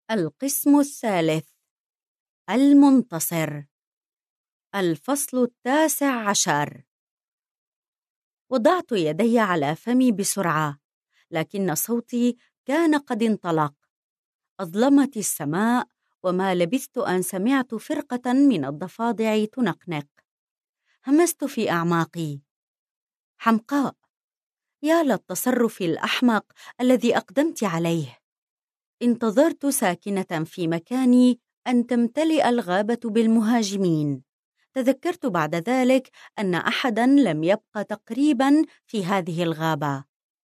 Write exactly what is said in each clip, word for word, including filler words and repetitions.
القسم الثالث. المنتصر. الفصل التاسع عشر. وضعت يدي على فمي بسرعة، لكن صوتي كان قد انطلق. أظلمت السماء، وما لبثت أن سمعت فرقة من الضفادع تنقنق. همست في أعماقي. حمقاء، يا للتصرف الأحمق الذي أقدمت عليه. انتظرت ساكنة في مكاني أن تمتلئ الغابة بالمهاجمين. تذكرت بعد ذلك أن أحداً لم يبق تقريباً في هذه الغابة.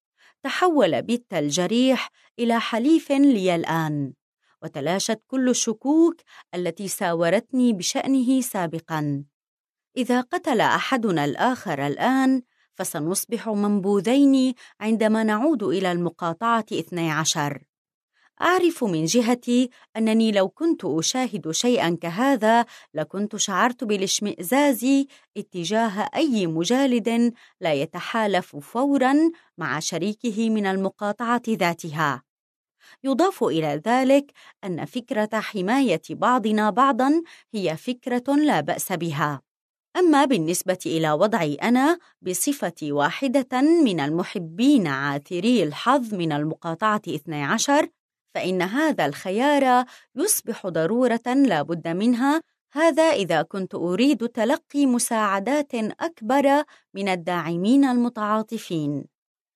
تحول بيت الجريح إلى حليف لي الآن، وتلاشت كل الشكوك التي ساورتني بشأنه سابقاً. إذا قتل أحدنا الآخر الآن، فسنصبح منبوذين عندما نعود إلى المقاطعة اثني عشر. أعرف من جهتي أنني لو كنت أشاهد شيئاً كهذا لكنت شعرت بالاشمئزاز اتجاه أي مجالد لا يتحالف فوراً مع شريكه من المقاطعة ذاتها. يضاف إلى ذلك أن فكرة حماية بعضنا بعضاً هي فكرة لا بأس بها. أما بالنسبة إلى وضعي أنا بصفتي واحدة من المحبين عاثري الحظ من المقاطعة اثني عشر، فإن هذا الخيار يصبح ضرورة لا بد منها، هذا إذا كنت أريد تلقي مساعدات أكبر من الداعمين المتعاطفين.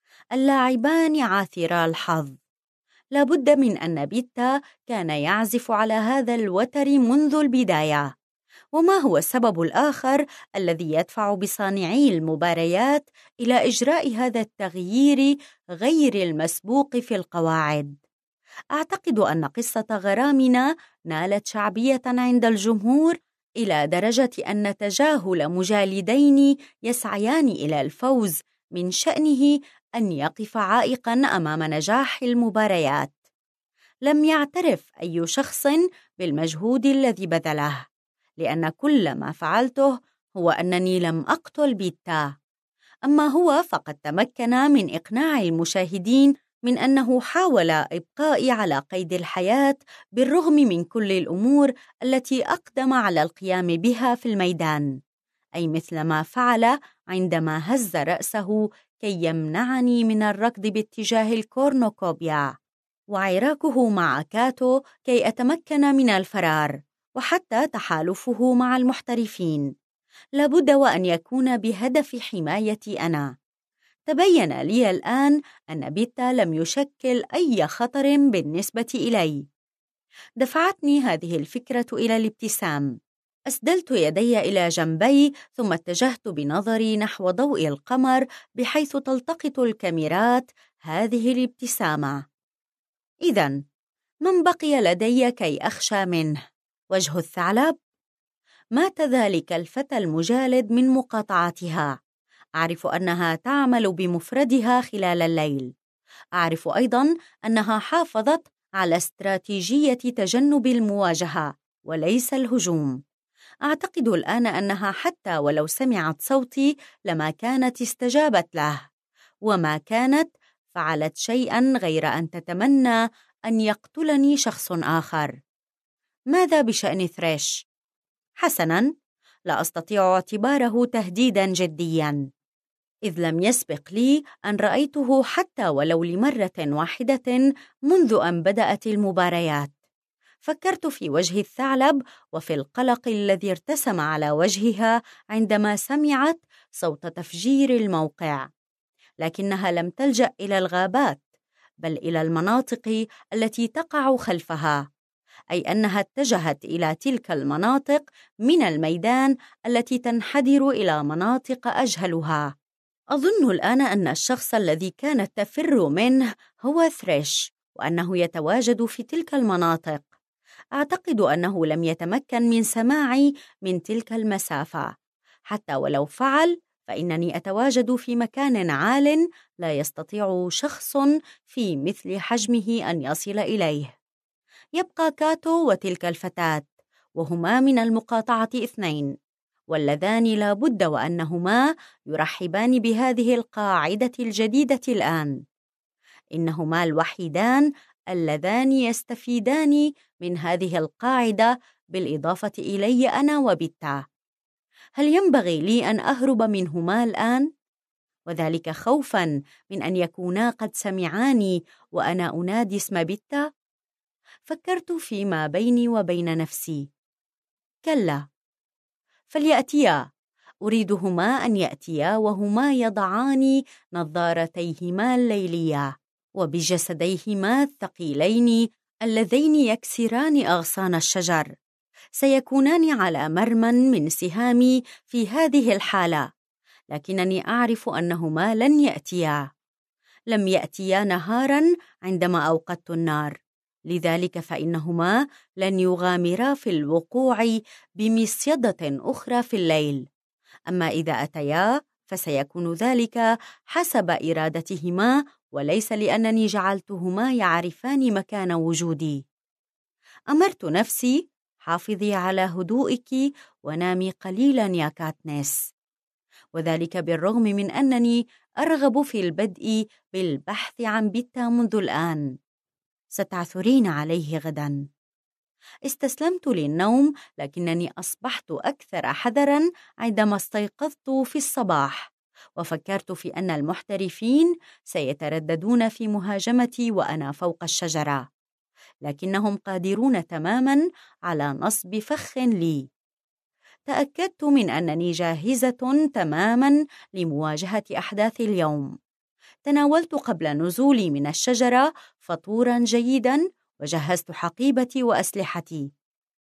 اللاعبان عاثرا الحظ. لا بد من أن بيتا كان يعزف على هذا الوتر منذ البداية. وما هو السبب الآخر الذي يدفع بصانعي المباريات إلى إجراء هذا التغيير غير المسبوق في القواعد؟ أعتقد أن قصة غرامنا نالت شعبية عند الجمهور إلى درجة أن تجاهل مجالدين يسعيان إلى الفوز من شأنه أن يقف عائقاً أمام نجاح المباريات. لم يعترف أي شخص بالمجهود الذي بذله، لأن كل ما فعلته هو أنني لم أقتل بيتا. أما هو فقد تمكن من إقناع المشاهدين من أنه حاول إبقائي على قيد الحياة بالرغم من كل الأمور التي أقدم على القيام بها في الميدان، أي مثل ما فعل عندما هز رأسه كي يمنعني من الركض باتجاه الكورنوكوبيا، وعراكه مع كاتو كي أتمكن من الفرار، وحتى تحالفه مع المحترفين. لابد وأن يكون بهدف حمايتي أنا. تبين لي الآن أن بيتا لم يشكل أي خطر بالنسبة إلي. دفعتني هذه الفكرة إلى الابتسام. أسدلت يدي إلى جنبي، ثم اتجهت بنظري نحو ضوء القمر بحيث تلتقط الكاميرات هذه الابتسامة. إذن، من بقي لدي كي أخشى منه؟ وجه الثعلب؟ مات ذلك الفتى المجالد من مقاطعتها. أعرف أنها تعمل بمفردها خلال الليل. أعرف أيضاً أنها حافظت على استراتيجية تجنب المواجهة وليس الهجوم. أعتقد الآن أنها حتى ولو سمعت صوتي لما كانت استجابت له، وما كانت فعلت شيئاً غير أن تتمنى أن يقتلني شخص آخر. ماذا بشأن ثريش؟ حسناً، لا أستطيع اعتباره تهديداً جدياً، إذ لم يسبق لي أن رأيته حتى ولو لمرة واحدة منذ أن بدأت المباريات. فكرت في وجه الثعلب وفي القلق الذي ارتسم على وجهها عندما سمعت صوت تفجير الموقع، لكنها لم تلجأ إلى الغابات بل إلى المناطق التي تقع خلفها، أي أنها اتجهت إلى تلك المناطق من الميدان التي تنحدر إلى مناطق أجهلها. أظن الآن أن الشخص الذي كانت تفر منه هو ثريش، وأنه يتواجد في تلك المناطق. أعتقد أنه لم يتمكن من سماعي من تلك المسافة. حتى ولو فعل، فإنني أتواجد في مكان عال لا يستطيع شخص في مثل حجمه أن يصل إليه. يبقى كاتو وتلك الفتاة، وهما من المقاطعة اثنين، واللذان لا بد وأنهما يرحبان بهذه القاعدة الجديدة الآن. إنهما الوحيدان اللذان يستفيدان من هذه القاعدة بالإضافة إلي أنا وبيتا. هل ينبغي لي أن أهرب منهما الآن؟ وذلك خوفاً من أن يكونا قد سمعاني وأنا أنادي اسم بيتا. فكرت فيما بيني وبين نفسي، كلا، فليأتيا، أريدهما أن يأتيا وهما يضعان نظارتيهما الليلية وبجسديهما الثقيلين اللذين يكسران أغصان الشجر. سيكونان على مرمى من سهامي في هذه الحالة، لكنني أعرف أنهما لن يأتيا. لم يأتيا نهاراً عندما أوقدت النار، لذلك فإنهما لن يغامرا في الوقوع بمصيدة أخرى في الليل. أما إذا أتيا فسيكون ذلك حسب إرادتهما، وليس لأنني جعلتهما يعرفان مكان وجودي. أمرت نفسي: حافظي على هدوئك ونامي قليلاً يا كاتنس. وذلك بالرغم من أنني أرغب في البدء بالبحث عن بيتا منذ الآن. ستعثرين عليه غداً. استسلمت للنوم، لكنني أصبحت أكثر حذراً عندما استيقظت في الصباح، وفكرت في أن المحترفين سيترددون في مهاجمتي وأنا فوق الشجرة، لكنهم قادرون تماماً على نصب فخ لي. تأكدت من أنني جاهزة تماماً لمواجهة أحداث اليوم. تناولت قبل نزولي من الشجرة فطوراً جيداً، وجهزت حقيبتي وأسلحتي.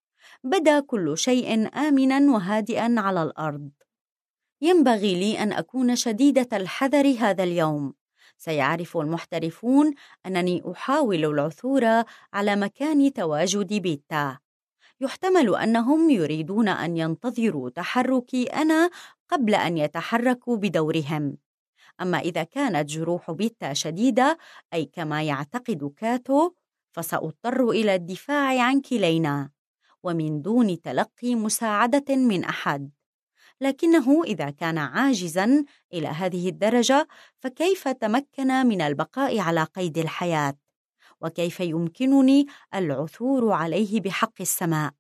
بدا كل شيء آمناً وهادئاً على الأرض. ينبغي لي أن أكون شديدة الحذر هذا اليوم. سيعرف المحترفون أنني أحاول العثور على مكان تواجد بيتا. يحتمل أنهم يريدون أن ينتظروا تحركي أنا قبل أن يتحركوا بدورهم. أما إذا كانت جروح بيتا شديدة، أي كما يعتقد كاتو، فسأضطر إلى الدفاع عن كلينا ومن دون تلقي مساعدة من أحد. لكنه إذا كان عاجزاً إلى هذه الدرجة، فكيف تمكن من البقاء على قيد الحياة؟ وكيف يمكنني العثور عليه بحق السماء؟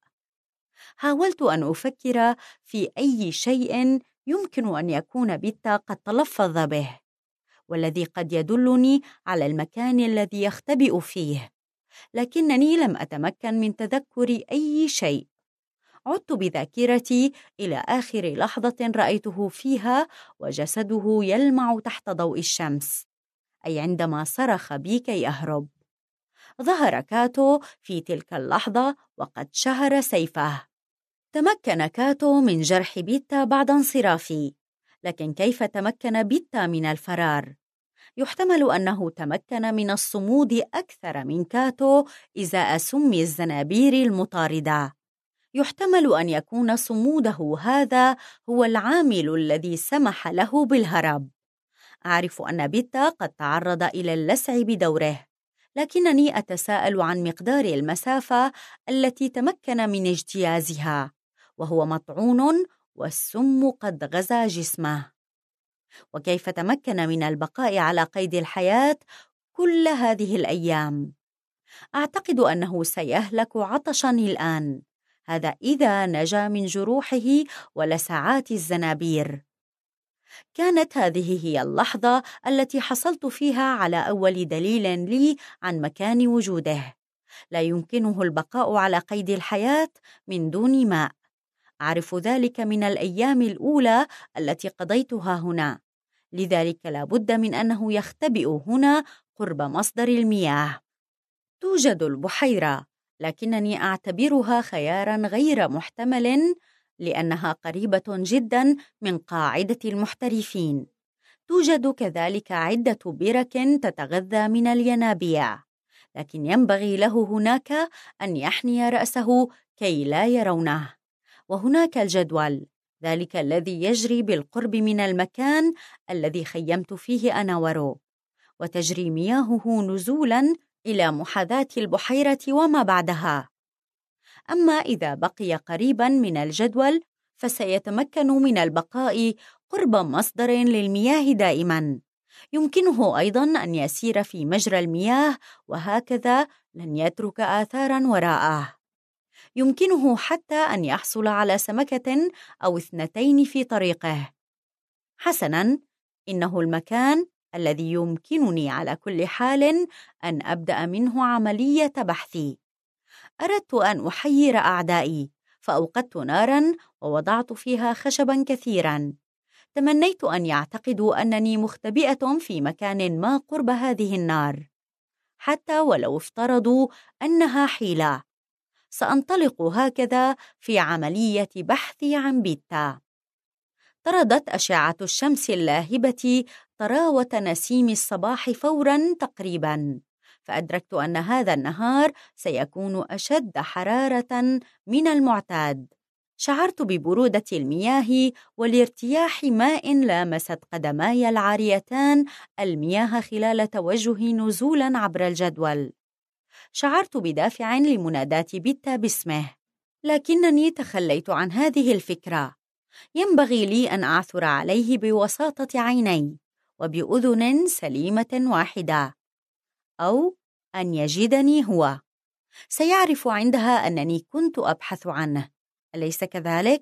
حاولت أن أفكر في أي شيء يمكن أن يكون بيتا قد تلفظ به، والذي قد يدلني على المكان الذي يختبئ فيه، لكنني لم أتمكن من تذكر أي شيء. عدت بذاكرتي إلى آخر لحظة رأيته فيها وجسده يلمع تحت ضوء الشمس، أي عندما صرخ بي كي أهرب. ظهر كاتو في تلك اللحظة وقد شهر سيفه. تمكن كاتو من جرح بيتا بعد انصرافي، لكن كيف تمكن بيتا من الفرار؟ يحتمل أنه تمكن من الصمود أكثر من كاتو إزاء سم الزنابير المطاردة. يحتمل أن يكون صموده هذا هو العامل الذي سمح له بالهرب. أعرف أن بيتا قد تعرض إلى اللسع بدوره، لكنني أتساءل عن مقدار المسافة التي تمكن من اجتيازها، وهو مطعون والسم قد غزا جسمه. وكيف تمكن من البقاء على قيد الحياة كل هذه الأيام؟ أعتقد أنه سيهلك عطشاً الآن، هذا إذا نجا من جروحه ولسعات الزنابير. كانت هذه هي اللحظة التي حصلت فيها على أول دليل لي عن مكان وجوده. لا يمكنه البقاء على قيد الحياة من دون ماء. أعرف ذلك من الأيام الأولى التي قضيتها هنا، لذلك لا بد من أنه يختبئ هنا قرب مصدر المياه. توجد البحيرة، لكنني أعتبرها خياراً غير محتمل لأنها قريبة جداً من قاعدة المحترفين. توجد كذلك عدة برك تتغذى من الينابيع، لكن ينبغي له هناك أن يحني رأسه كي لا يرونه. وهناك الجدول، ذلك الذي يجري بالقرب من المكان الذي خيمت فيه أنا ورو، وتجري مياهه نزولاً إلى محاذاة البحيرة وما بعدها. أما إذا بقي قريباً من الجدول فسيتمكن من البقاء قرب مصدر للمياه دائماً. يمكنه أيضاً أن يسير في مجرى المياه وهكذا لن يترك آثاراً وراءه. يمكنه حتى أن يحصل على سمكة أو اثنتين في طريقه. حسناً، إنه المكان الذي يمكنني على كل حال أن أبدأ منه عملية بحثي. أردت أن أحير أعدائي، فأوقدت ناراً ووضعت فيها خشباً كثيراً. تمنيت أن يعتقدوا أنني مختبئة في مكان ما قرب هذه النار، حتى ولو افترضوا أنها حيلة. سأنطلق هكذا في عملية بحثي عن بيتا. طردت أشعة الشمس اللاهبة طراوة نسيم الصباح فوراً تقريباً، فأدركت أن هذا النهار سيكون أشد حرارة من المعتاد. شعرت ببرودة المياه والارتياح ماء لامست قدماي العاريتان المياه خلال توجهي نزولاً عبر الجدول. شعرت بدافع لمناداة بيتا باسمه، لكنني تخليت عن هذه الفكرة. ينبغي لي أن أعثر عليه بوساطة عيني وبأذن سليمة واحدة، أو أن يجدني هو. سيعرف عندها أنني كنت أبحث عنه، أليس كذلك؟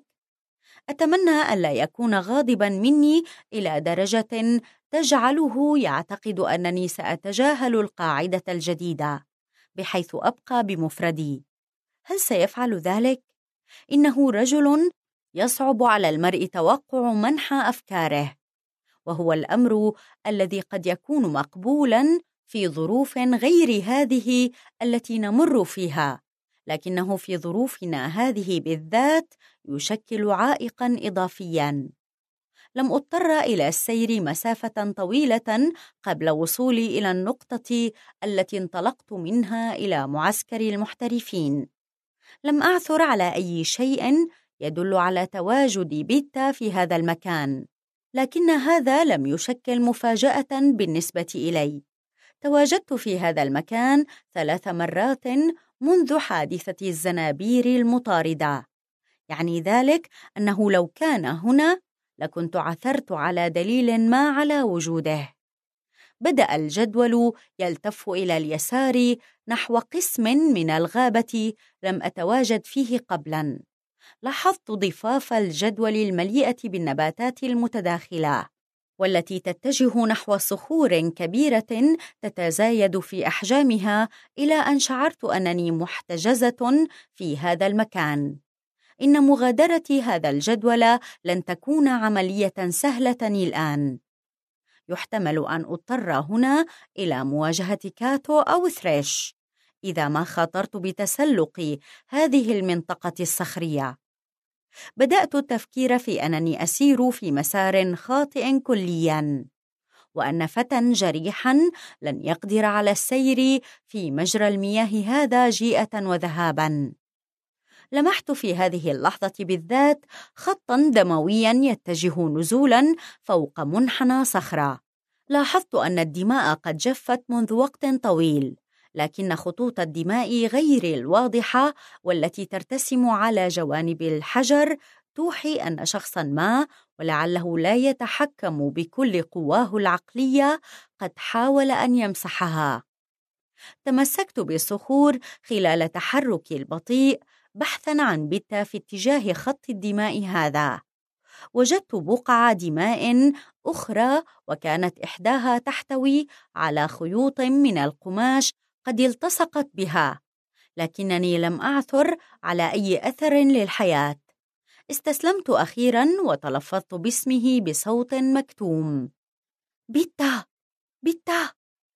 أتمنى ألا يكون غاضباً مني إلى درجة تجعله يعتقد أنني سأتجاهل القاعدة الجديدة بحيث أبقى بمفردي. هل سيفعل ذلك؟ إنه رجل يصعب على المرء توقع منحى أفكاره، وهو الأمر الذي قد يكون مقبولاً في ظروف غير هذه التي نمر فيها، لكنه في ظروفنا هذه بالذات يشكل عائقاً إضافياً. لم أضطر إلى السير مسافة طويلة قبل وصولي إلى النقطة التي انطلقت منها إلى معسكر المحترفين. لم أعثر على أي شيء يدل على تواجد بيتا في هذا المكان، لكن هذا لم يشكل مفاجأة بالنسبة إلي. تواجدت في هذا المكان ثلاث مرات منذ حادثة الزنابير المطاردة، يعني ذلك أنه لو كان هنا لكنت عثرت على دليل ما على وجوده. بدأ الجدول يلتف إلى اليسار نحو قسم من الغابة لم أتواجد فيه قبلاً. لاحظت ضفاف الجدول المليئة بالنباتات المتداخلة، والتي تتجه نحو صخور كبيرة تتزايد في أحجامها، إلى أن شعرت أنني محتجزة في هذا المكان. إن مغادرة هذا الجدول لن تكون عملية سهلة الآن. يحتمل أن أضطر هنا إلى مواجهة كاتو أو ثريش إذا ما خاطرت بتسلق هذه المنطقة الصخرية. بدأت التفكير في أنني أسير في مسار خاطئ كلياً، وأن فتى جريحاً لن يقدر على السير في مجرى المياه هذا جيئة وذهاباً. لمحت في هذه اللحظة بالذات خطاً دموياً يتجه نزولاً فوق منحنى صخرة. لاحظت أن الدماء قد جفت منذ وقت طويل، لكن خطوط الدماء غير الواضحة والتي ترتسم على جوانب الحجر توحي أن شخصاً ما، ولعله لا يتحكم بكل قواه العقلية، قد حاول أن يمسحها. تمسكت بالصخور خلال تحركي البطيء بحثاً عن بيتا في اتجاه خط الدماء هذا. وجدت بقع دماء أخرى، وكانت إحداها تحتوي على خيوط من القماش قد التصقت بها، لكنني لم أعثر على أي أثر للحياة. استسلمت أخيراً وتلفظت باسمه بصوت مكتوم: بيتا، بيتا.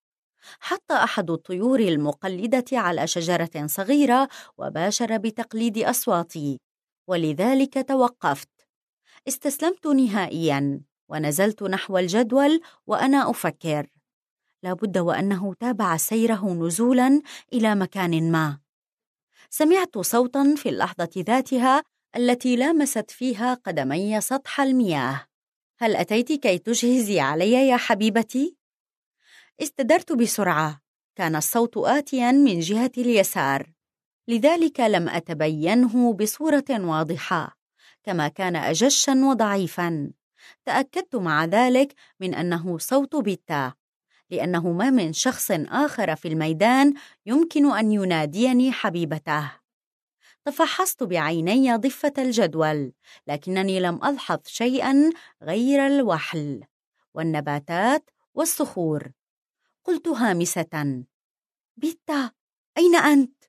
حط أحد الطيور المقلدة على شجرة صغيرة وباشر بتقليد أصواتي، ولذلك توقفت. استسلمت نهائياً ونزلت نحو الجدول وأنا أفكر، لابد وأنه تابع سيره نزولاً إلى مكان ما. سمعت صوتاً في اللحظة ذاتها التي لامست فيها قدمي سطح المياه: هل أتيت كي تجهزي علي يا حبيبتي؟ استدرت بسرعة. كان الصوت آتياً من جهة اليسار، لذلك لم أتبينه بصورة واضحة، كما كان أجشاً وضعيفاً، تأكدت مع ذلك من أنه صوت بيتا، لأنه ما من شخص آخر في الميدان يمكن أن يناديني حبيبته. تفحصت بعيني ضفة الجدول، لكنني لم ألحظ شيئا غير الوحل والنباتات والصخور. قلت هامسة: بيتا، أين أنت؟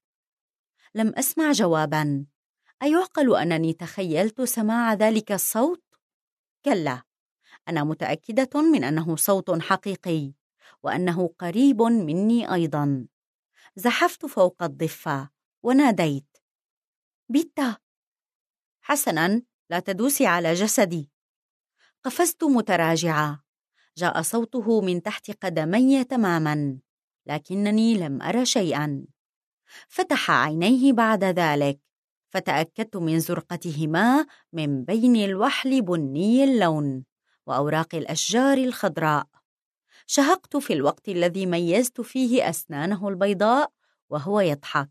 لم أسمع جوابا. أيعقل أنني تخيلت سماع ذلك الصوت؟ كلا، أنا متأكدة من أنه صوت حقيقي، وأنه قريب مني أيضا. زحفت فوق الضفة وناديت: بيتا. حسنا، لا تدوسي على جسدي. قفزت متراجعة. جاء صوته من تحت قدمي تماما، لكنني لم أرى شيئا. فتح عينيه بعد ذلك، فتأكدت من زرقتهما من بين الوحل بني اللون وأوراق الأشجار الخضراء. شهقت في الوقت الذي ميزت فيه أسنانه البيضاء وهو يضحك.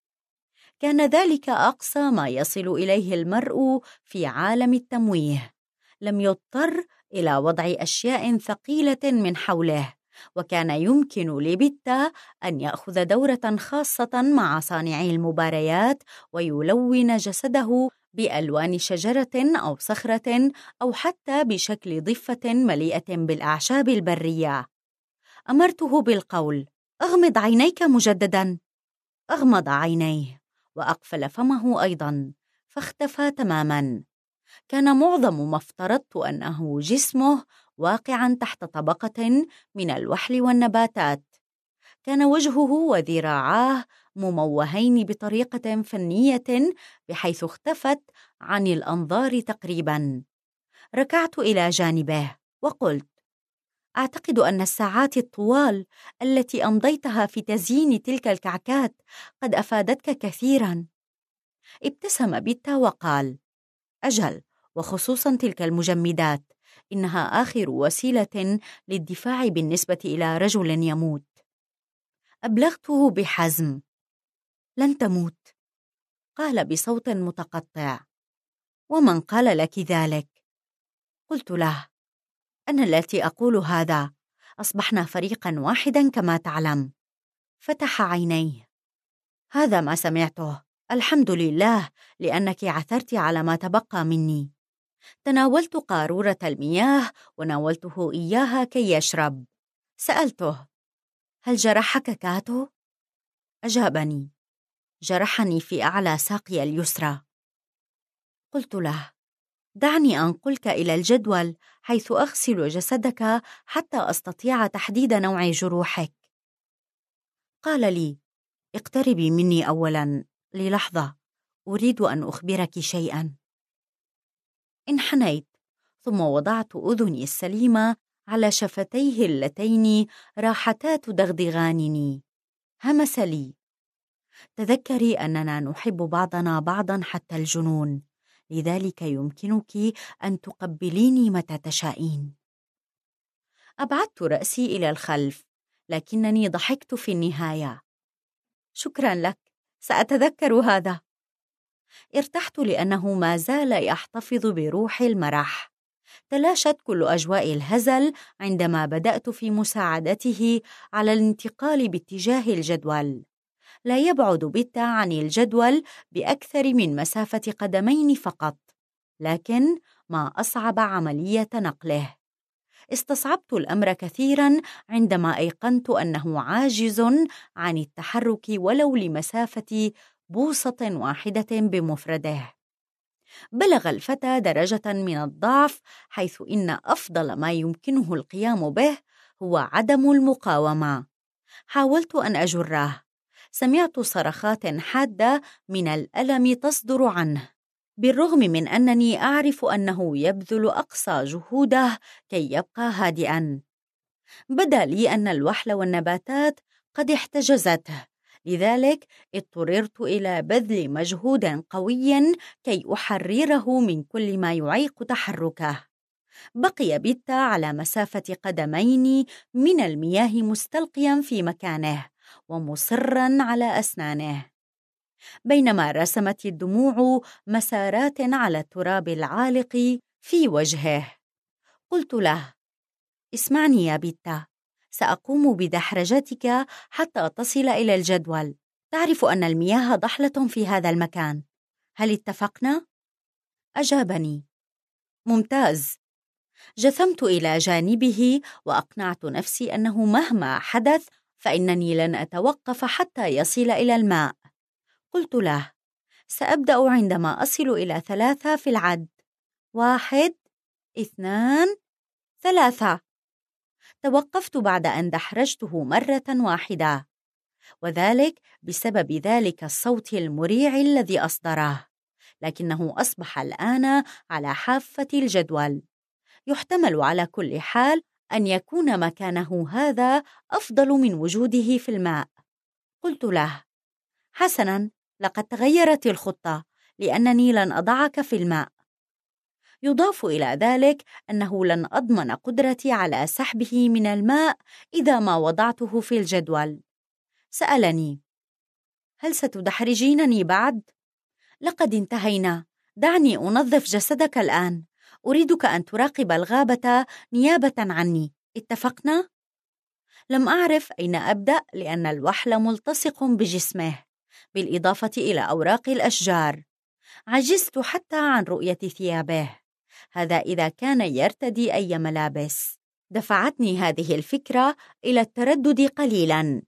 كان ذلك أقصى ما يصل إليه المرء في عالم التمويه. لم يضطر إلى وضع أشياء ثقيلة من حوله، وكان يمكن لبيتا أن يأخذ دورة خاصة مع صانعي المباريات ويلون جسده بألوان شجرة أو صخرة، أو حتى بشكل ضفة مليئة بالأعشاب البرية. أمرته بالقول: أغمض عينيك مجددا. أغمض عينيه وأقفل فمه أيضا، فاختفى تماما. كان معظم ما افترضت أنه جسمه واقعا تحت طبقة من الوحل والنباتات. كان وجهه وذراعاه مموهين بطريقة فنية بحيث اختفت عن الأنظار تقريبا. ركعت إلى جانبه وقلت: أعتقد أن الساعات الطوال التي أمضيتها في تزيين تلك الكعكات قد أفادتك كثيرا. ابتسم بيتا وقال: أجل، وخصوصا تلك المجمدات، إنها آخر وسيلة للدفاع بالنسبة إلى رجل يموت. أبلغته بحزم: لن تموت. قال بصوت متقطع: ومن قال لك ذلك؟ قلت له: أنا التي أقول هذا. أصبحنا فريقا واحدا كما تعلم. فتح عينيه: هذا ما سمعته. الحمد لله، لأنك عثرت على ما تبقى مني. تناولت قارورة المياه وناولته إياها كي يشرب. سألته: هل جرحك كاتو؟ أجابني: جرحني في أعلى ساقي اليسرى. قلت له: دعني أنقلك إلى الجدول حيث أغسل جسدك حتى أستطيع تحديد نوع جروحك. قال لي: اقتربي مني أولا للحظة، أريد أن أخبرك شيئا. انحنيت، ثم وضعت أذني السليمة على شفتيه اللتين راحتا تدغدغانني. همس لي: تذكري أننا نحب بعضنا بعضا حتى الجنون، لذلك يمكنك أن تقبليني متى تشائين. أبعدت رأسي إلى الخلف، لكنني ضحكت في النهاية. شكرا لك، سأتذكر هذا. ارتحت لأنه ما زال يحتفظ بروح المرح. تلاشت كل أجواء الهزل عندما بدأت في مساعدته على الانتقال باتجاه الجدول. لا يبعد بيتا عن الجدول بأكثر من مسافة قدمين فقط، لكن ما أصعب عملية نقله. استصعبت الأمر كثيرا عندما أيقنت أنه عاجز عن التحرك ولو لمسافة بوصة واحدة بمفرده. بلغ الفتى درجة من الضعف حيث إن أفضل ما يمكنه القيام به هو عدم المقاومة. حاولت أن أجره. سمعت صرخات حادة من الألم تصدر عنه، بالرغم من أنني أعرف أنه يبذل أقصى جهوده كي يبقى هادئا. بدا لي أن الوحل والنباتات قد احتجزته، لذلك اضطررت إلى بذل مجهود قوي كي أحرره من كل ما يعيق تحركه. بقي بيتا على مسافة قدمين من المياه مستلقيا في مكانه ومصرا على أسنانه، بينما رسمت الدموع مسارات على التراب العالق في وجهه. قلت له: اسمعني يا بيتا، سأقوم بدحرجتك حتى تصل إلى الجدول. تعرف أن المياه ضحلة في هذا المكان، هل اتفقنا؟ أجابني: ممتاز. جثمت إلى جانبه وأقنعت نفسي أنه مهما حدث فإنني لن أتوقف حتى يصل إلى الماء. قلت له: سأبدأ عندما أصل إلى ثلاثة في العد. واحد، اثنان، ثلاثة. توقفت بعد أن دحرجته مرة واحدة، وذلك بسبب ذلك الصوت المريع الذي أصدره، لكنه أصبح الآن على حافة الجدول. يحتمل على كل حال أن يكون مكانه هذا أفضل من وجوده في الماء. قلت له: حسناً، لقد تغيرت الخطة، لأنني لن أضعك في الماء. يضاف إلى ذلك أنه لن أضمن قدرتي على سحبه من الماء إذا ما وضعته في الجدول. سألني: هل ستدحرجينني بعد؟ لقد انتهينا، دعني أنظف جسدك الآن. أريدك أن تراقب الغابة نيابة عني، اتفقنا؟ لم أعرف أين أبدأ لأن الوحل ملتصق بجسمه، بالإضافة إلى أوراق الأشجار. عجزت حتى عن رؤية ثيابه، هذا إذا كان يرتدي أي ملابس. دفعتني هذه الفكرة إلى التردد قليلاً،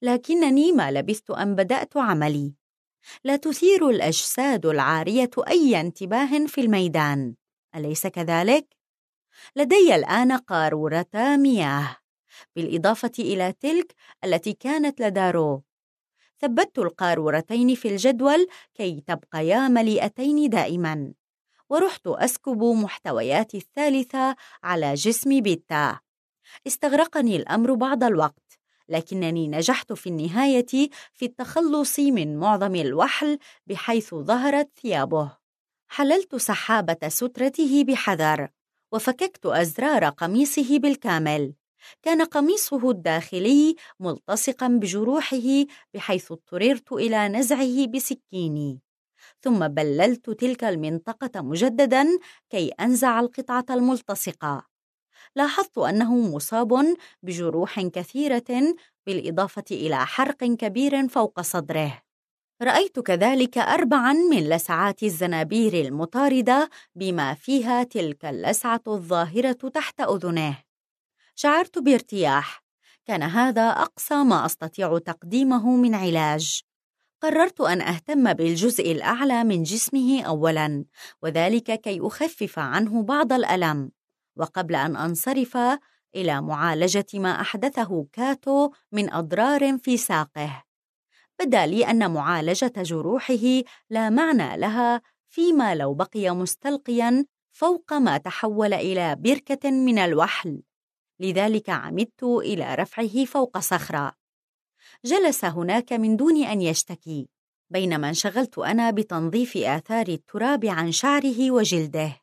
لكنني ما لبثت أن بدأت عملي. لا تثير الأجساد العارية أي انتباه في الميدان، أليس كذلك؟ لدي الآن قارورتا مياه، بالإضافة إلى تلك التي كانت لدى رو. ثبت القارورتين في الجدول كي تبقيا مليئتين دائماً، ورحت أسكب محتويات الثالثة على جسم بيتا. استغرقني الأمر بعض الوقت، لكنني نجحت في النهاية في التخلص من معظم الوحل بحيث ظهرت ثيابه. حللت سحابة سترته بحذر، وفككت أزرار قميصه بالكامل. كان قميصه الداخلي ملتصقاً بجروحه بحيث اضطررت إلى نزعه بسكيني، ثم بللت تلك المنطقة مجدداً كي أنزع القطعة الملتصقة. لاحظت أنه مصاب بجروح كثيرة بالإضافة إلى حرق كبير فوق صدره. رأيت كذلك أربعاً من لسعات الزنابير المطاردة بما فيها تلك اللسعة الظاهرة تحت أذنه. شعرت بارتياح، كان هذا أقصى ما أستطيع تقديمه من علاج. قررت أن أهتم بالجزء الأعلى من جسمه أولاً، وذلك كي أخفف عنه بعض الألم. وقبل أن أنصرف إلى معالجة ما أحدثه كاتو من أضرار في ساقه، بدا لي أن معالجة جروحه لا معنى لها فيما لو بقي مستلقياً فوق ما تحول إلى بركة من الوحل. لذلك عمدت إلى رفعه فوق صخرة. جلس هناك من دون أن يشتكي، بينما انشغلت أنا بتنظيف آثار التراب عن شعره وجلده.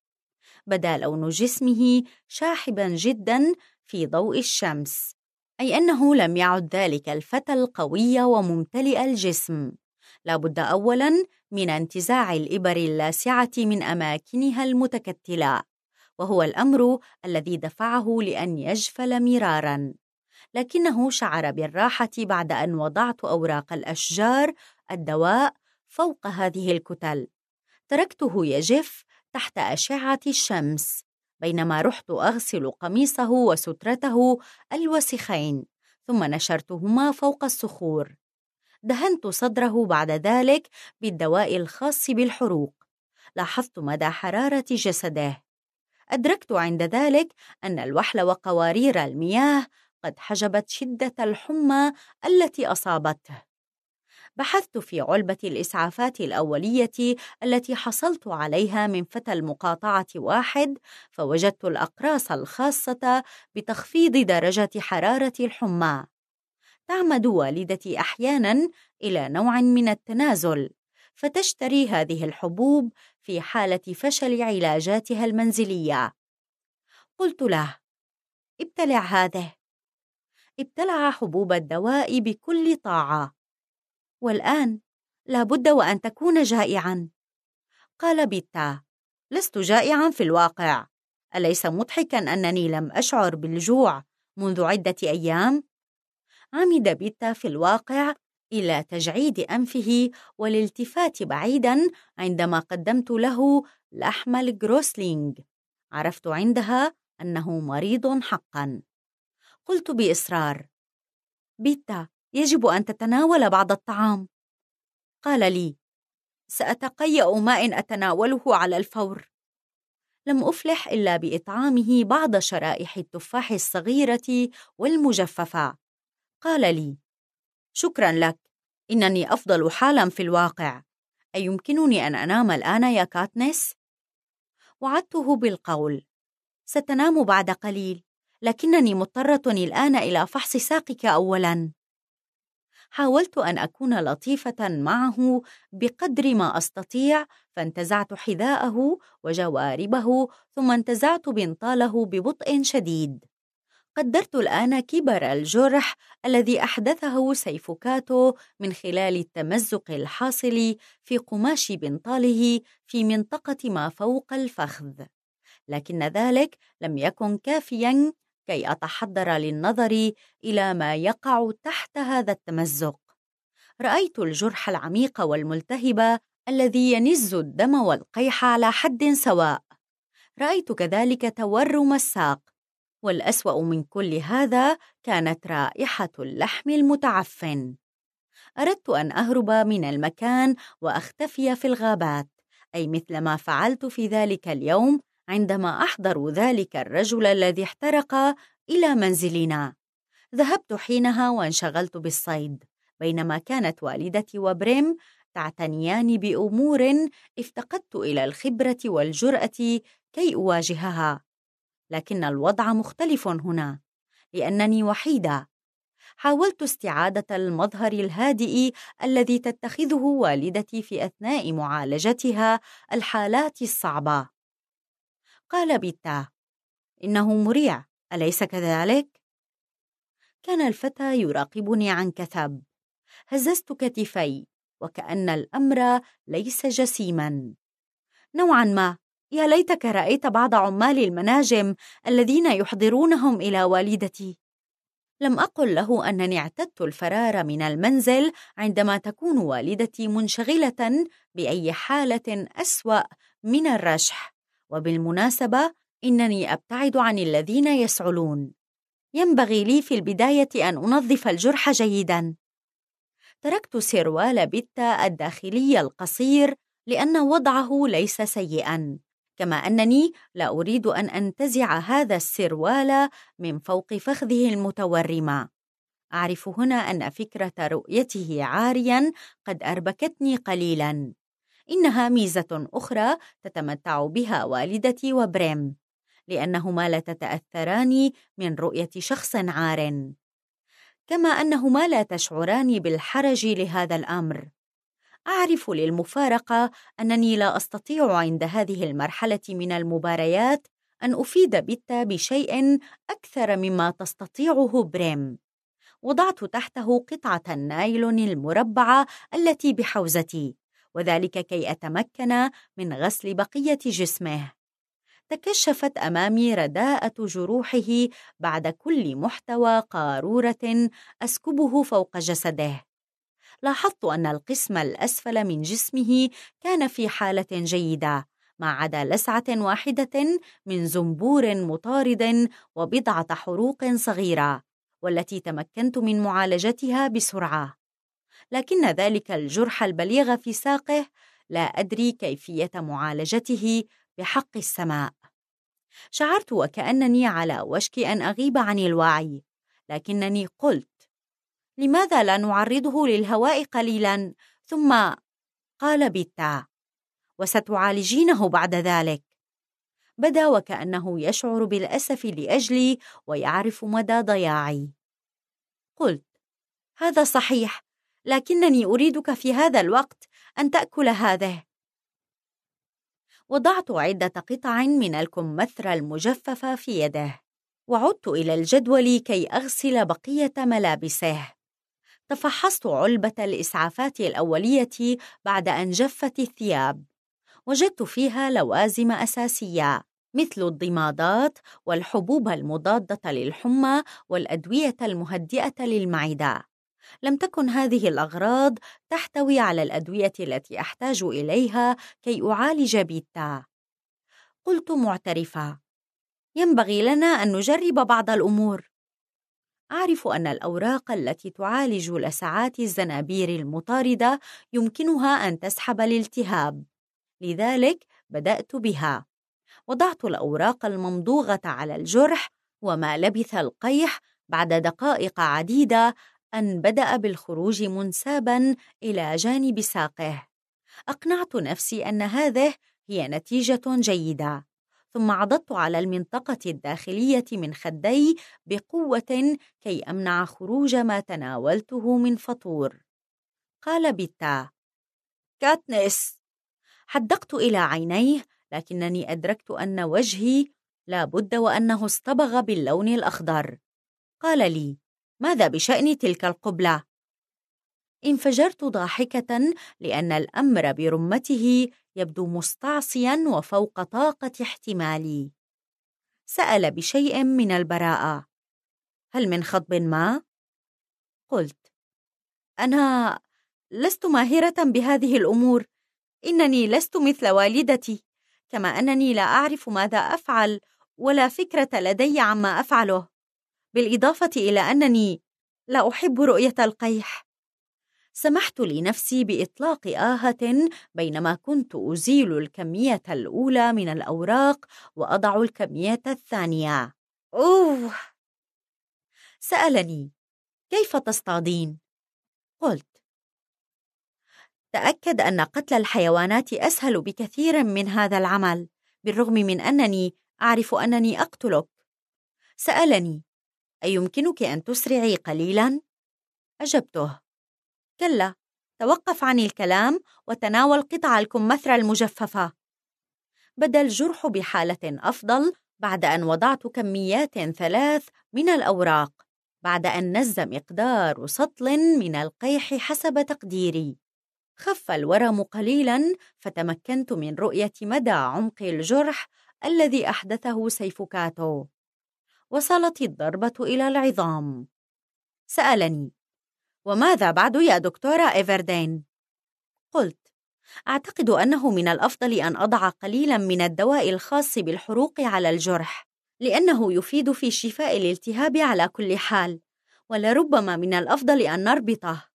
بدا لون جسمه شاحباً جداً في ضوء الشمس، أي أنه لم يعد ذلك الفتى القوي وممتلئ الجسم. لابد أولاً من انتزاع الإبر اللاسعة من أماكنها المتكتلة، وهو الأمر الذي دفعه لأن يجفل مراراً. لكنه شعر بالراحة بعد أن وضعت أوراق الأشجار الدواء فوق هذه الكتل. تركته يجف تحت أشعة الشمس، بينما رحت أغسل قميصه وسترته الوسخين، ثم نشرتهما فوق الصخور. دهنت صدره بعد ذلك بالدواء الخاص بالحروق. لاحظت مدى حرارة جسده. أدركت عند ذلك أن الوحل وقوارير المياه قد حجبت شدة الحمى التي أصابته. بحثت في علبة الإسعافات الأولية التي حصلت عليها من فتى المقاطعة واحد، فوجدت الأقراص الخاصة بتخفيض درجة حرارة الحمى. تعمد والدتي أحياناً إلى نوع من التنازل، فتشتري هذه الحبوب في حالة فشل علاجاتها المنزلية. قلت له: ابتلع هذه. ابتلع حبوب الدواء بكل طاعة. والآن لابد وأن تكون جائعاً. قال بيتا: لست جائعاً في الواقع، أليس مضحكاً أنني لم أشعر بالجوع منذ عدة أيام؟ عمد بيتا في الواقع إلى تجعيد أنفه والالتفات بعيداً عندما قدمت له لحم الجروسلينغ. عرفت عندها أنه مريض حقاً. قلت بإصرار: بيتا، يجب أن تتناول بعض الطعام. قال لي: سأتقيأ ما إن أتناوله على الفور. لم أفلح إلا بإطعامه بعض شرائح التفاح الصغيرة والمجففة. قال لي: شكراً لك، إنني أفضل حالاً في الواقع. أيمكنني أن أنام الآن يا كاتنس؟ وعدته بالقول: ستنام بعد قليل، لكنني مضطرة الآن إلى فحص ساقك أولاً. حاولت أن أكون لطيفة معه بقدر ما أستطيع، فانتزعت حذاءه وجواربه ثم انتزعت بنطاله ببطء شديد. قدرت الآن كبر الجرح الذي أحدثه سيف كاتو من خلال التمزق الحاصل في قماش بنطاله في منطقة ما فوق الفخذ، لكن ذلك لم يكن كافياً كي أتحضر للنظر إلى ما يقع تحت هذا التمزق. رأيت الجرح العميق والملتهب الذي ينز الدم والقيح على حد سواء. رأيت كذلك تورم الساق، والأسوأ من كل هذا كانت رائحة اللحم المتعفن. أردت أن أهرب من المكان وأختفي في الغابات، أي مثل ما فعلت في ذلك اليوم عندما أحضر ذلك الرجل الذي احترق إلى منزلنا. ذهبت حينها وانشغلت بالصيد، بينما كانت والدتي وبريم تعتنيان بأمور افتقدت إلى الخبرة والجرأة كي أواجهها. لكن الوضع مختلف هنا، لأنني وحيدة. حاولت استعادة المظهر الهادئ الذي تتخذه والدتي في أثناء معالجتها الحالات الصعبة. قال بيتا: إنه مريع، أليس كذلك؟ كان الفتى يراقبني عن كثب. هززت كتفي وكأن الأمر ليس جسيماً. نوعاً ما. يا ليتك رأيت بعض عمال المناجم الذين يحضرونهم إلى والدتي. لم أقل له أنني اعتدت الفرار من المنزل عندما تكون والدتي منشغلة بأي حالة أسوأ من الرشح، وبالمناسبة إنني أبتعد عن الذين يسعلون. ينبغي لي في البداية أن أنظف الجرح جيداً. تركت سروال بيتا الداخلي القصير لأن وضعه ليس سيئاً، كما أنني لا أريد أن أنتزع هذا السروال من فوق فخذه المتورمة. أعرف هنا أن فكرة رؤيته عارياً قد أربكتني قليلاً. إنها ميزة أخرى تتمتع بها والدتي وبريم، لأنهما لا تتأثران من رؤية شخص عار، كما أنهما لا تشعران بالحرج لهذا الأمر. أعرف للمفارقة أنني لا أستطيع عند هذه المرحلة من المباريات أن أفيد بيتا بشيء أكثر مما تستطيعه بريم. وضعت تحته قطعة النايلون المربعة التي بحوزتي، وذلك كي أتمكن من غسل بقية جسمه. تكشفت أمامي رداءة جروحه بعد كل محتوى قارورة أسكبه فوق جسده. لاحظت أن القسم الأسفل من جسمه كان في حالة جيدة، ما عدا لسعة واحدة من زنبور مطارد وبضعة حروق صغيرة، والتي تمكنت من معالجتها بسرعة. لكن ذلك الجرح البليغ في ساقه لا أدري كيفية معالجته بحق السماء. شعرت وكأنني على وشك أن أغيب عن الوعي، لكنني قلت: لماذا لا نعرضه للهواء قليلاً؟ ثم قال بيتا: وستعالجينه بعد ذلك. بدا وكأنه يشعر بالأسف لأجلي ويعرف مدى ضياعي. قلت: هذا صحيح، لكنني أريدك في هذا الوقت أن تأكل هذه. وضعت عدة قطع من الكمثرى المجففة في يده، وعدت إلى الجدول كي أغسل بقية ملابسه. تفحصت علبة الإسعافات الأولية بعد أن جفت الثياب. وجدت فيها لوازم أساسية، مثل الضمادات والحبوب المضادة للحمى والأدوية المهدئة للمعدة. لم تكن هذه الأغراض تحتوي على الأدوية التي أحتاج إليها كي أعالج بيتا. قلت معترفة: ينبغي لنا أن نجرب بعض الأمور. أعرف أن الأوراق التي تعالج لسعات الزنابير المطاردة يمكنها أن تسحب الالتهاب، لذلك بدأت بها. وضعت الأوراق الممضوغة على الجرح، وما لبث القيح بعد دقائق عديدة أن بدأ بالخروج منساباً إلى جانب ساقه. أقنعت نفسي أن هذه هي نتيجة جيدة، ثم عضدت على المنطقة الداخلية من خدي بقوة كي أمنع خروج ما تناولته من فطور. قال بيتا: كاتنس. حدقت إلى عينيه، لكنني أدركت أن وجهي لا بد وأنه اصطبغ باللون الأخضر. قال لي: ماذا بشأن تلك القبلة؟ انفجرت ضاحكة، لأن الأمر برمته يبدو مستعصيا وفوق طاقة احتمالي. سأل بشيء من البراءة: هل من خطب ما؟ قلت: أنا لست ماهرة بهذه الأمور، إنني لست مثل والدتي، كما أنني لا أعرف ماذا أفعل ولا فكرة لدي عما أفعله، بالإضافة إلى أنني لا أحب رؤية القيح. سمحت لنفسي بإطلاق آهة بينما كنت أزيل الكمية الأولى من الأوراق وأضع الكمية الثانية. أوه! سألني: كيف تصطادين؟ قلت: تأكد أن قتل الحيوانات أسهل بكثير من هذا العمل، بالرغم من أنني أعرف أنني أقتلك. سألني: أيمكنك أن تسرعي قليلاً؟ أجبته: كلا، توقف عن الكلام وتناول قطع الكمثرى المجففة. بدا الجرح بحالة أفضل بعد أن وضعت كميات ثلاث من الأوراق، بعد أن نز مقدار سطل من القيح حسب تقديري. خف الورم قليلاً، فتمكنت من رؤية مدى عمق الجرح الذي أحدثه سيف كاتو. وصلت الضربة إلى العظام. سألني: وماذا بعد يا دكتورة إيفردين؟ قلت: أعتقد أنه من الأفضل أن أضع قليلاً من الدواء الخاص بالحروق على الجرح، لأنه يفيد في شفاء الالتهاب على كل حال، ولربما من الأفضل أن نربطه.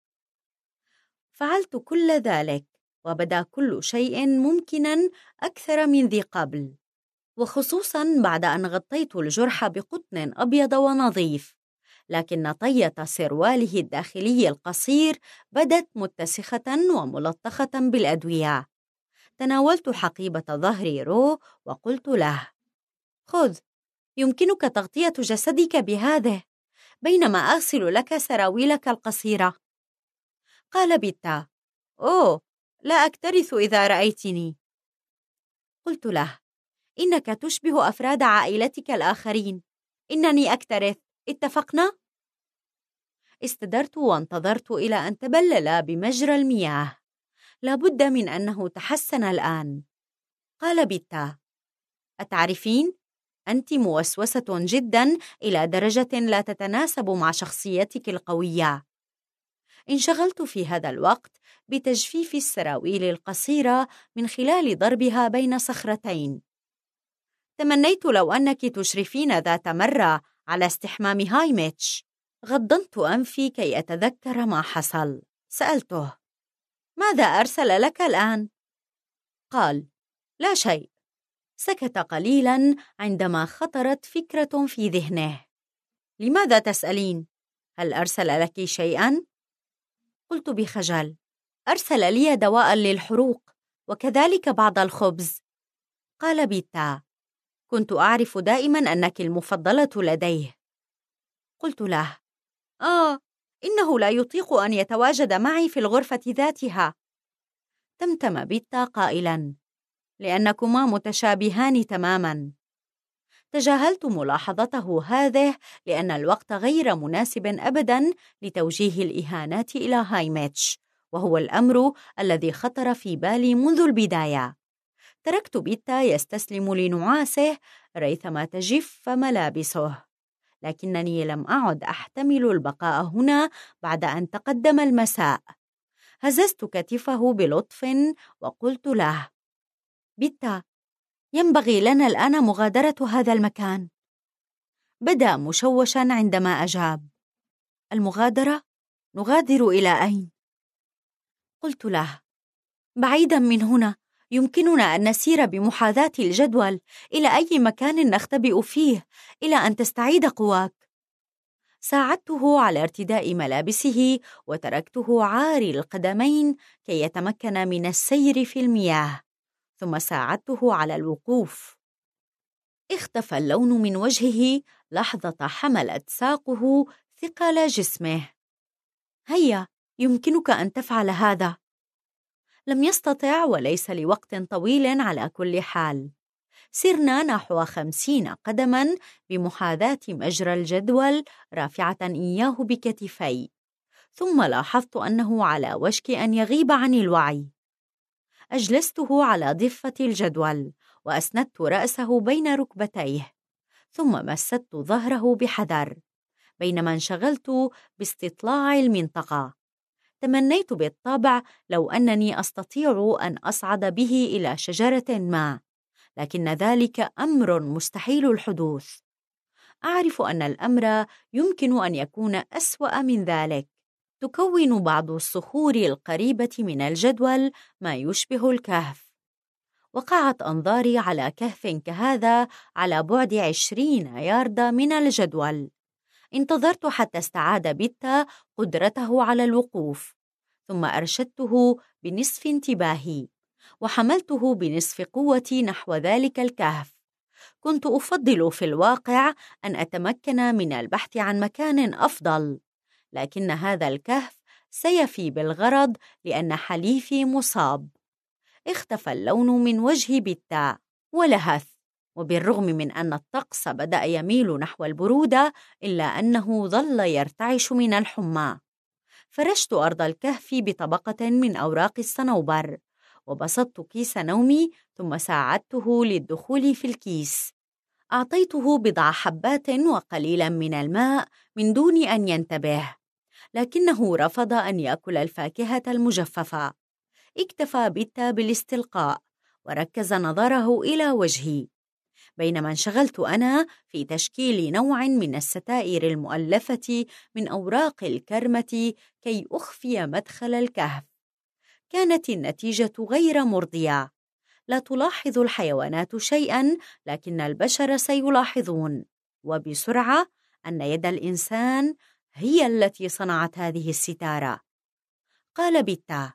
فعلت كل ذلك، وبدا كل شيء ممكناً أكثر من ذي قبل، وخصوصاً بعد أن غطيت الجرح بقطن أبيض ونظيف، لكن طية سرواله الداخلي القصير بدت متسخة وملطخة بالأدوية. تناولت حقيبة ظهر رو وقلت له: خذ، يمكنك تغطية جسدك بهذه بينما أغسل لك سراويلك القصيرة. قال بيتا: أوه، لا أكترث إذا رأيتني. قلت له: إنك تشبه أفراد عائلتك الآخرين، إنني أكترث، اتفقنا؟ استدرت وانتظرت إلى أن تبلل بمجرى المياه. لابد من أنه تحسن الآن. قال بيتا: أتعرفين؟ أنت موسوسة جدا إلى درجة لا تتناسب مع شخصيتك القوية. انشغلت في هذا الوقت بتجفيف السراويل القصيرة من خلال ضربها بين صخرتين. تمنيت لو أنك تشرفين ذات مرة على استحمام هايميتش. غضنت أنفي كي أتذكر ما حصل. سألته: ماذا أرسل لك الآن؟ قال: لا شيء. سكت قليلاً عندما خطرت فكرة في ذهنه. لماذا تسألين؟ هل أرسل لك شيئاً؟ قلت بخجل: أرسل لي دواء للحروق وكذلك بعض الخبز. قال بيتا: كنت أعرف دائماً أنك المفضلة لديه. قلت له: آه، إنه لا يطيق أن يتواجد معي في الغرفة ذاتها. تمتم بيتا قائلاً: لأنكما متشابهان تماماً. تجاهلت ملاحظته هذه لأن الوقت غير مناسب أبداً لتوجيه الإهانات إلى هايميتش، وهو الأمر الذي خطر في بالي منذ البداية. تركت بيتا يستسلم لنعاسه ريثما تجف ملابسه، لكنني لم أعد أحتمل البقاء هنا بعد أن تقدم المساء. هززت كتفه بلطف وقلت له: بيتا، ينبغي لنا الآن مغادرة هذا المكان. بدأ مشوشا عندما أجاب: المغادرة؟ نغادر إلى أين؟ قلت له: بعيدا من هنا، يمكننا أن نسير بمحاذاة الجدول إلى أي مكان نختبئ فيه إلى أن تستعيد قواك. ساعدته على ارتداء ملابسه وتركته عاري القدمين كي يتمكن من السير في المياه، ثم ساعدته على الوقوف. اختفى اللون من وجهه لحظة حملت ساقه ثقل جسمه. هيا، يمكنك أن تفعل هذا. لم يستطع، وليس لوقت طويل على كل حال. سرنا نحو خمسين قدما بمحاذاة مجرى الجدول، رافعة إياه بكتفي، ثم لاحظت أنه على وشك أن يغيب عن الوعي. أجلسته على ضفة الجدول وأسندت رأسه بين ركبتيه، ثم مسدت ظهره بحذر بينما انشغلت باستطلاع المنطقة. تمنيت بالطبع لو أنني أستطيع أن أصعد به إلى شجرة ما، لكن ذلك أمر مستحيل الحدوث. أعرف أن الأمر يمكن أن يكون أسوأ من ذلك. تكون بعض الصخور القريبة من الجدول ما يشبه الكهف. وقعت أنظاري على كهف كهذا على بعد عشرين ياردة من الجدول. انتظرت حتى استعاد بيتا قدرته على الوقوف، ثم أرشدته بنصف انتباهي وحملته بنصف قوتي نحو ذلك الكهف. كنت أفضل في الواقع أن أتمكن من البحث عن مكان أفضل، لكن هذا الكهف سيفي بالغرض لأن حليفي مصاب. اختفى اللون من وجه بيتا ولهث، وبالرغم من أن الطقس بدأ يميل نحو البرودة إلا أنه ظل يرتعش من الحمى. فرشت أرض الكهف بطبقة من أوراق الصنوبر، وبسطت كيس نومي ثم ساعدته للدخول في الكيس. أعطيته بضع حبات وقليلا من الماء من دون أن ينتبه، لكنه رفض أن يأكل الفاكهة المجففة. اكتفى بيتا بالاستلقاء وركز نظره إلى وجهي، بينما انشغلت أنا في تشكيل نوع من الستائر المؤلفة من أوراق الكرمة كي أخفي مدخل الكهف. كانت النتيجة غير مرضية. لا تلاحظ الحيوانات شيئا، لكن البشر سيلاحظون وبسرعة أن يد الإنسان هي التي صنعت هذه الستارة. قال بيتا: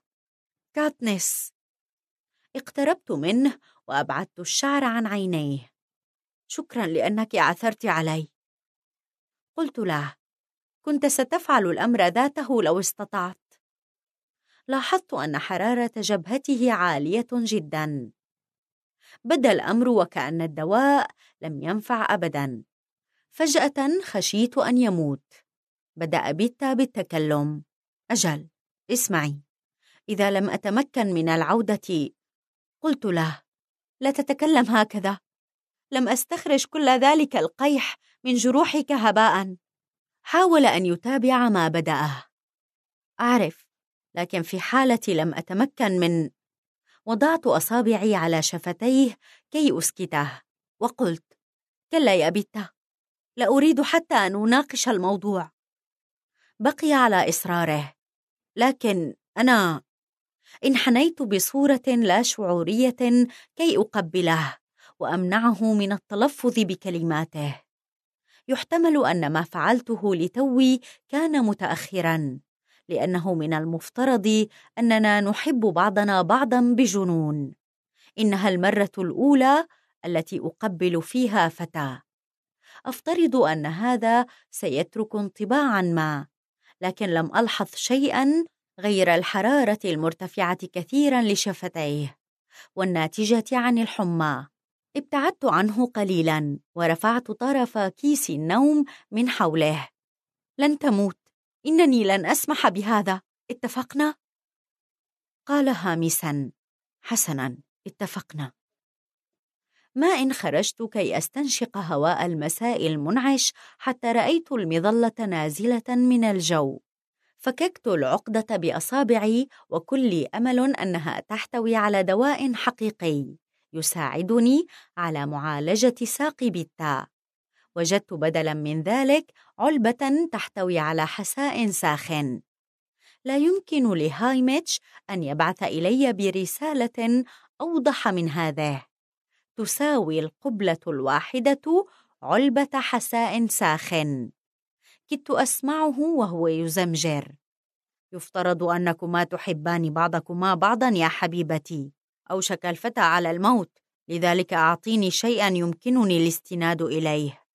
كاتنس. اقتربت منه وأبعدت الشعر عن عينيه. شكرا لأنك عثرت علي. قلت له: كنت ستفعل الأمر ذاته لو استطعت. لاحظت أن حرارة جبهته عالية جدا. بدا الأمر وكأن الدواء لم ينفع أبدا. فجأة خشيت أن يموت. بدأ بيتا بالتكلم: أجل، اسمعي، إذا لم أتمكن من العودة. قلت له: لا تتكلم هكذا. لم أستخرج كل ذلك القيح من جروحك هباء. حاول أن يتابع ما بدأه. أعرف، لكن في حالة لم أتمكن من... وضعت أصابعي على شفتيه كي أسكته، وقلت: كلا يا بيتا، لا أريد حتى أن أناقش الموضوع. بقي على إصراره، لكن أنا انحنيت بصورة لا شعورية كي أقبله وأمنعه من التلفظ بكلماته. يحتمل أن ما فعلته لتوي كان متأخراً، لأنه من المفترض أننا نحب بعضنا بعضاً بجنون. إنها المرة الأولى التي أقبل فيها فتى. أفترض أن هذا سيترك انطباعاً ما، لكن لم ألحظ شيئاً غير الحرارة المرتفعة كثيراً لشفتيه والناتجة عن الحمى. ابتعدت عنه قليلاً ورفعت طرف كيس النوم من حوله. لن تموت، إنني لن أسمح بهذا، اتفقنا؟ قال هامساً: حسناً، اتفقنا. ما إن خرجت كي أستنشق هواء المساء المنعش حتى رأيت المظلة نازلة من الجو. فككت العقدة بأصابعي وكلي أمل أنها تحتوي على دواء حقيقي يساعدني على معالجة ساقي بيتا. وجدت بدلاً من ذلك علبة تحتوي على حساء ساخن. لا يمكن لهايميتش أن يبعث إلي برسالة أوضح من هذه. تساوي القبلة الواحدة علبة حساء ساخن. كدت أسمعه وهو يزمجر: يفترض أنكما تحبان بعضكما بعضا يا حبيبتي. أوشك الفتى على الموت، لذلك أعطيني شيئا يمكنني الاستناد إليه.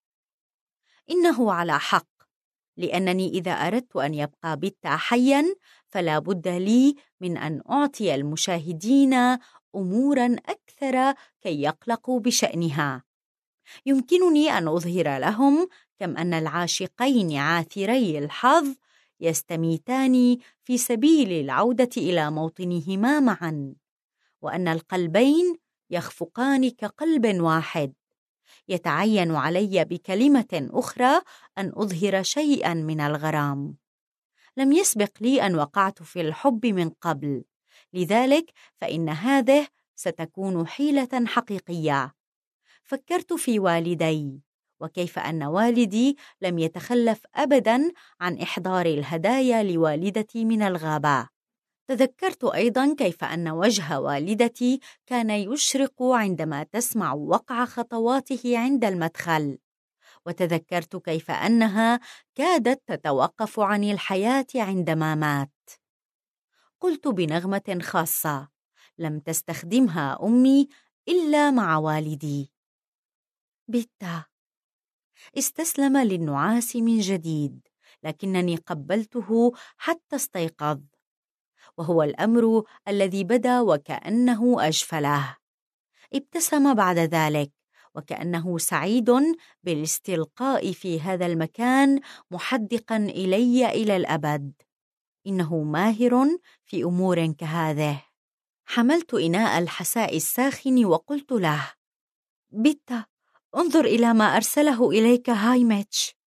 إنه على حق، لأنني إذا أردت أن يبقى بيتا حيا فلا بد لي من أن أعطي المشاهدين أمورا أكثر كي يقلقوا بشأنها. يمكنني أن أظهر لهم كم أن العاشقين عاثري الحظ يستميتان في سبيل العودة إلى موطنهما معا، وأن القلبين يخفقان كقلب واحد. يتعين علي بكلمة أخرى أن أظهر شيئا من الغرام. لم يسبق لي أن وقعت في الحب من قبل، لذلك فإن هذه ستكون حيلة حقيقية. فكرت في والدي، وكيف أن والدي لم يتخلف أبداً عن إحضار الهدايا لوالدتي من الغابة. تذكرت أيضاً كيف أن وجه والدتي كان يشرق عندما تسمع وقع خطواته عند المدخل، وتذكرت كيف أنها كادت تتوقف عن الحياة عندما مات. قلت بنغمة خاصة لم تستخدمها أمي إلا مع والدي: بيتا. استسلم للنعاس من جديد، لكنني قبلته حتى استيقظ، وهو الأمر الذي بدا وكأنه أجفله. ابتسم بعد ذلك وكأنه سعيد بالاستلقاء في هذا المكان محدقا إلي إلى الأبد. إنه ماهر في أمور كهذه. حملت إناء الحساء الساخن وقلت له: بيتا، انظر إلى ما أرسله إليك هايميتش.